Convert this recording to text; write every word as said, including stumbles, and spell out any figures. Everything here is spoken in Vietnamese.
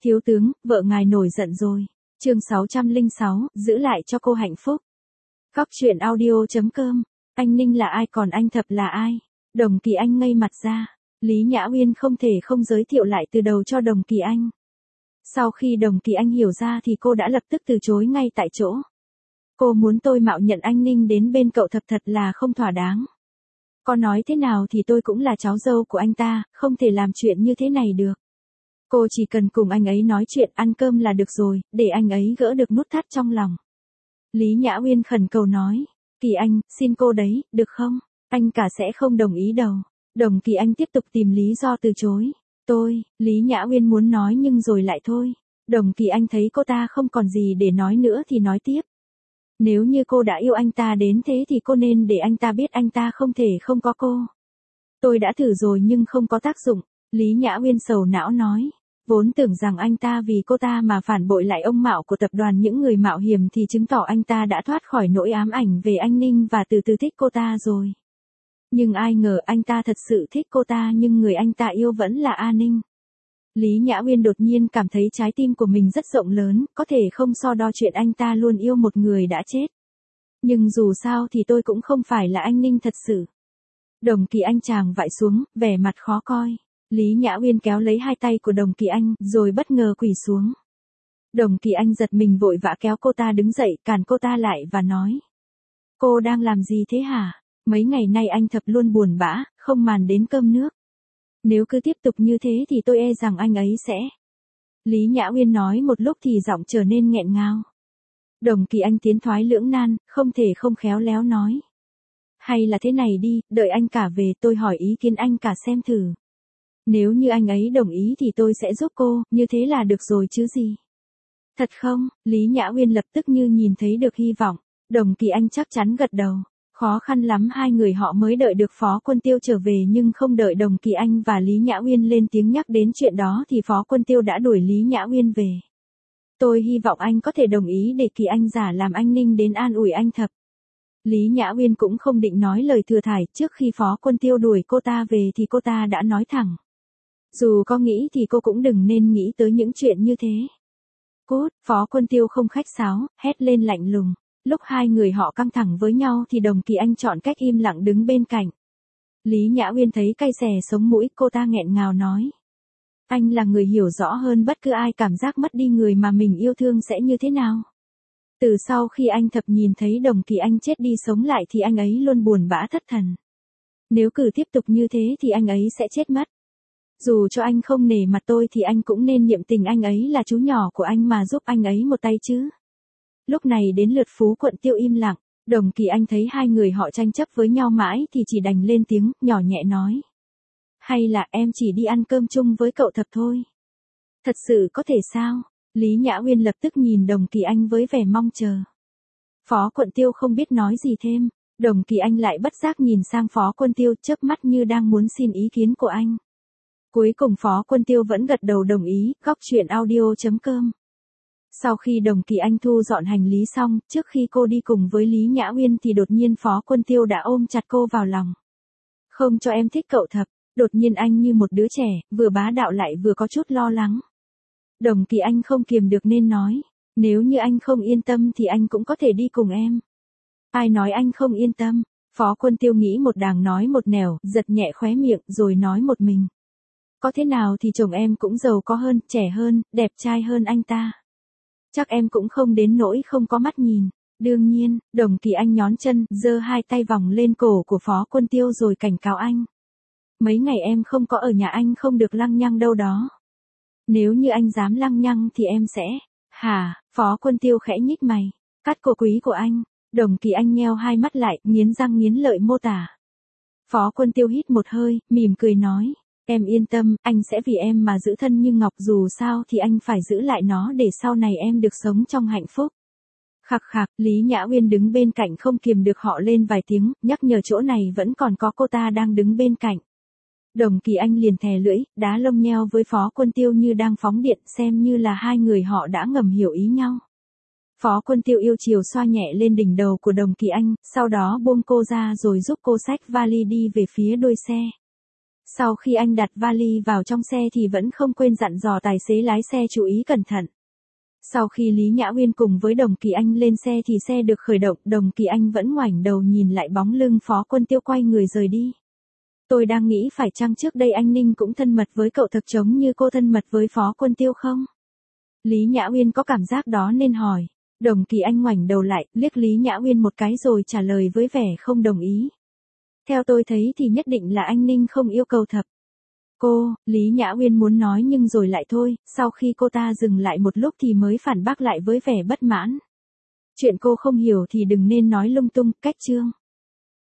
Thiếu tướng, vợ ngài nổi giận rồi. Chương sáu trăm lẻ sáu, giữ lại cho cô hạnh phúc. Góc truyện audio chấm com. Anh Ninh là ai còn anh Thập là ai? Đồng Kỳ Anh ngây mặt ra. Lý Nhã Uyên không thể không giới thiệu lại từ đầu cho Đồng Kỳ Anh. Sau khi Đồng Kỳ Anh hiểu ra thì cô đã lập tức từ chối ngay tại chỗ. Cô muốn tôi mạo nhận anh Ninh đến bên cậu Thập thật là không thỏa đáng. Có nói thế nào thì tôi cũng là cháu dâu của anh ta, không thể làm chuyện như thế này được. Cô chỉ cần cùng anh ấy nói chuyện ăn cơm là được rồi, để anh ấy gỡ được nút thắt trong lòng. Lý Nhã Uyên khẩn cầu nói, Kỳ Anh, xin cô đấy, được không? Anh cả sẽ không đồng ý đâu. Đồng Kỳ Anh tiếp tục tìm lý do từ chối. Tôi, Lý Nhã Uyên muốn nói nhưng rồi lại thôi. Đồng Kỳ Anh thấy cô ta không còn gì để nói nữa thì nói tiếp. Nếu như cô đã yêu anh ta đến thế thì cô nên để anh ta biết anh ta không thể không có cô. Tôi đã thử rồi nhưng không có tác dụng. Lý Nhã Uyên sầu não nói. Vốn tưởng rằng anh ta vì cô ta mà phản bội lại ông Mạo của tập đoàn những người mạo hiểm thì chứng tỏ anh ta đã thoát khỏi nỗi ám ảnh về anh Ninh và từ từ thích cô ta rồi. Nhưng ai ngờ anh ta thật sự thích cô ta nhưng người anh ta yêu vẫn là A Ninh. Lý Nhã Uyên đột nhiên cảm thấy trái tim của mình rất rộng lớn, có thể không so đo chuyện anh ta luôn yêu một người đã chết. Nhưng dù sao thì tôi cũng không phải là anh Ninh thật sự. Đồng Kỳ Anh chàng vại xuống, vẻ mặt khó coi. Lý Nhã Uyên kéo lấy hai tay của Đồng Kỳ Anh, rồi bất ngờ quỳ xuống. Đồng Kỳ Anh giật mình vội vã kéo cô ta đứng dậy, cản cô ta lại và nói. Cô đang làm gì thế hả? Mấy ngày nay anh Thập luôn buồn bã, không màn đến cơm nước. Nếu cứ tiếp tục như thế thì tôi e rằng anh ấy sẽ... Lý Nhã Uyên nói một lúc thì giọng trở nên nghẹn ngào. Đồng Kỳ Anh tiến thoái lưỡng nan, không thể không khéo léo nói. Hay là thế này đi, đợi anh cả về tôi hỏi ý kiến anh cả xem thử. Nếu như anh ấy đồng ý thì tôi sẽ giúp cô, như thế là được rồi chứ gì. Thật không? Lý Nhã Uyên lập tức như nhìn thấy được hy vọng. Đồng Kỳ Anh chắc chắn gật đầu. Khó khăn lắm hai người họ mới đợi được Phó Quân Tiêu trở về nhưng không đợi Đồng Kỳ Anh và Lý Nhã Uyên lên tiếng nhắc đến chuyện đó thì Phó Quân Tiêu đã đuổi Lý Nhã Uyên về. Tôi hy vọng anh có thể đồng ý để Kỳ Anh giả làm anh Ninh đến an ủi anh Thập. Lý Nhã Uyên cũng không định nói lời thừa thải, trước khi Phó Quân Tiêu đuổi cô ta về thì cô ta đã nói thẳng. Dù có nghĩ thì cô cũng đừng nên nghĩ tới những chuyện như thế. Cút, Phó Quân Tiêu không khách sáo, hét lên lạnh lùng. Lúc hai người họ căng thẳng với nhau thì Đồng Kỳ Anh chọn cách im lặng đứng bên cạnh. Lý Nhã Uyên thấy cay xè sống mũi, cô ta nghẹn ngào nói. Anh là người hiểu rõ hơn bất cứ ai cảm giác mất đi người mà mình yêu thương sẽ như thế nào. Từ sau khi anh Thập nhìn thấy Đồng Kỳ Anh chết đi sống lại thì anh ấy luôn buồn bã thất thần. Nếu cứ tiếp tục như thế thì anh ấy sẽ chết mất. Dù cho anh không nể mặt tôi thì anh cũng nên niệm tình anh ấy là chú nhỏ của anh mà giúp anh ấy một tay chứ. Lúc này đến lượt Phú Quận Tiêu im lặng, Đồng Kỳ Anh thấy hai người họ tranh chấp với nhau mãi thì chỉ đành lên tiếng, nhỏ nhẹ nói. Hay là em chỉ đi ăn cơm chung với cậu Thập thôi? Thật sự có thể sao? Lý Nhã Uyên lập tức nhìn Đồng Kỳ Anh với vẻ mong chờ. Phó Quận Tiêu không biết nói gì thêm, Đồng Kỳ Anh lại bất giác nhìn sang Phó Quân Tiêu chớp mắt như đang muốn xin ý kiến của anh. Cuối cùng Phó Quân Tiêu vẫn gật đầu đồng ý, góc truyện audio chấm com. Sau khi Đồng Kỳ Anh thu dọn hành lý xong, trước khi cô đi cùng với Lý Nhã Uyên thì đột nhiên Phó Quân Tiêu đã ôm chặt cô vào lòng. Không cho em thích cậu Thập, đột nhiên anh như một đứa trẻ, vừa bá đạo lại vừa có chút lo lắng. Đồng Kỳ Anh không kiềm được nên nói, nếu như anh không yên tâm thì anh cũng có thể đi cùng em. Ai nói anh không yên tâm? Phó Quân Tiêu nghĩ một đàng nói một nẻo, giật nhẹ khóe miệng rồi nói một mình. Có thế nào thì chồng em cũng giàu có hơn, trẻ hơn, đẹp trai hơn anh ta. Chắc em cũng không đến nỗi không có mắt nhìn. Đương nhiên, Đồng Kỳ Anh nhón chân, giơ hai tay vòng lên cổ của Phó Quân Tiêu rồi cảnh cáo anh. Mấy ngày em không có ở nhà anh không được lăng nhăng đâu đó. Nếu như anh dám lăng nhăng thì em sẽ... Hả? Phó Quân Tiêu khẽ nhích mày. Cắt cổ quý của anh. Đồng Kỳ Anh nheo hai mắt lại, nghiến răng nghiến lợi mô tả. Phó Quân Tiêu hít một hơi, mỉm cười nói. Em yên tâm, anh sẽ vì em mà giữ thân như ngọc, dù sao thì anh phải giữ lại nó để sau này em được sống trong hạnh phúc. Khặc khặc, Lý Nhã Uyên đứng bên cạnh không kiềm được họ lên vài tiếng, nhắc nhở chỗ này vẫn còn có cô ta đang đứng bên cạnh. Đồng Kỳ Anh liền thè lưỡi, đá lông nheo với Phó Quân Tiêu như đang phóng điện, xem như là hai người họ đã ngầm hiểu ý nhau. Phó Quân Tiêu yêu chiều xoa nhẹ lên đỉnh đầu của Đồng Kỳ Anh, sau đó buông cô ra rồi giúp cô xách vali đi về phía đuôi xe. Sau khi anh đặt vali vào trong xe thì vẫn không quên dặn dò tài xế lái xe chú ý cẩn thận. Sau khi Lý Nhã Uyên cùng với Đồng Kỳ Anh lên xe thì xe được khởi động, Đồng Kỳ Anh vẫn ngoảnh đầu nhìn lại bóng lưng Phó Quân Tiêu quay người rời đi. Tôi đang nghĩ phải chăng trước đây anh Ninh cũng thân mật với cậu thật giống như cô thân mật với Phó Quân Tiêu không? Lý Nhã Uyên có cảm giác đó nên hỏi. Đồng Kỳ Anh ngoảnh đầu lại, liếc Lý Nhã Uyên một cái rồi trả lời với vẻ không đồng ý. Theo tôi thấy thì nhất định là anh Ninh không yêu cầu thật. Cô, Lý Nhã Uyên muốn nói nhưng rồi lại thôi, sau khi cô ta dừng lại một lúc thì mới phản bác lại với vẻ bất mãn. Chuyện cô không hiểu thì đừng nên nói lung tung, cách chương.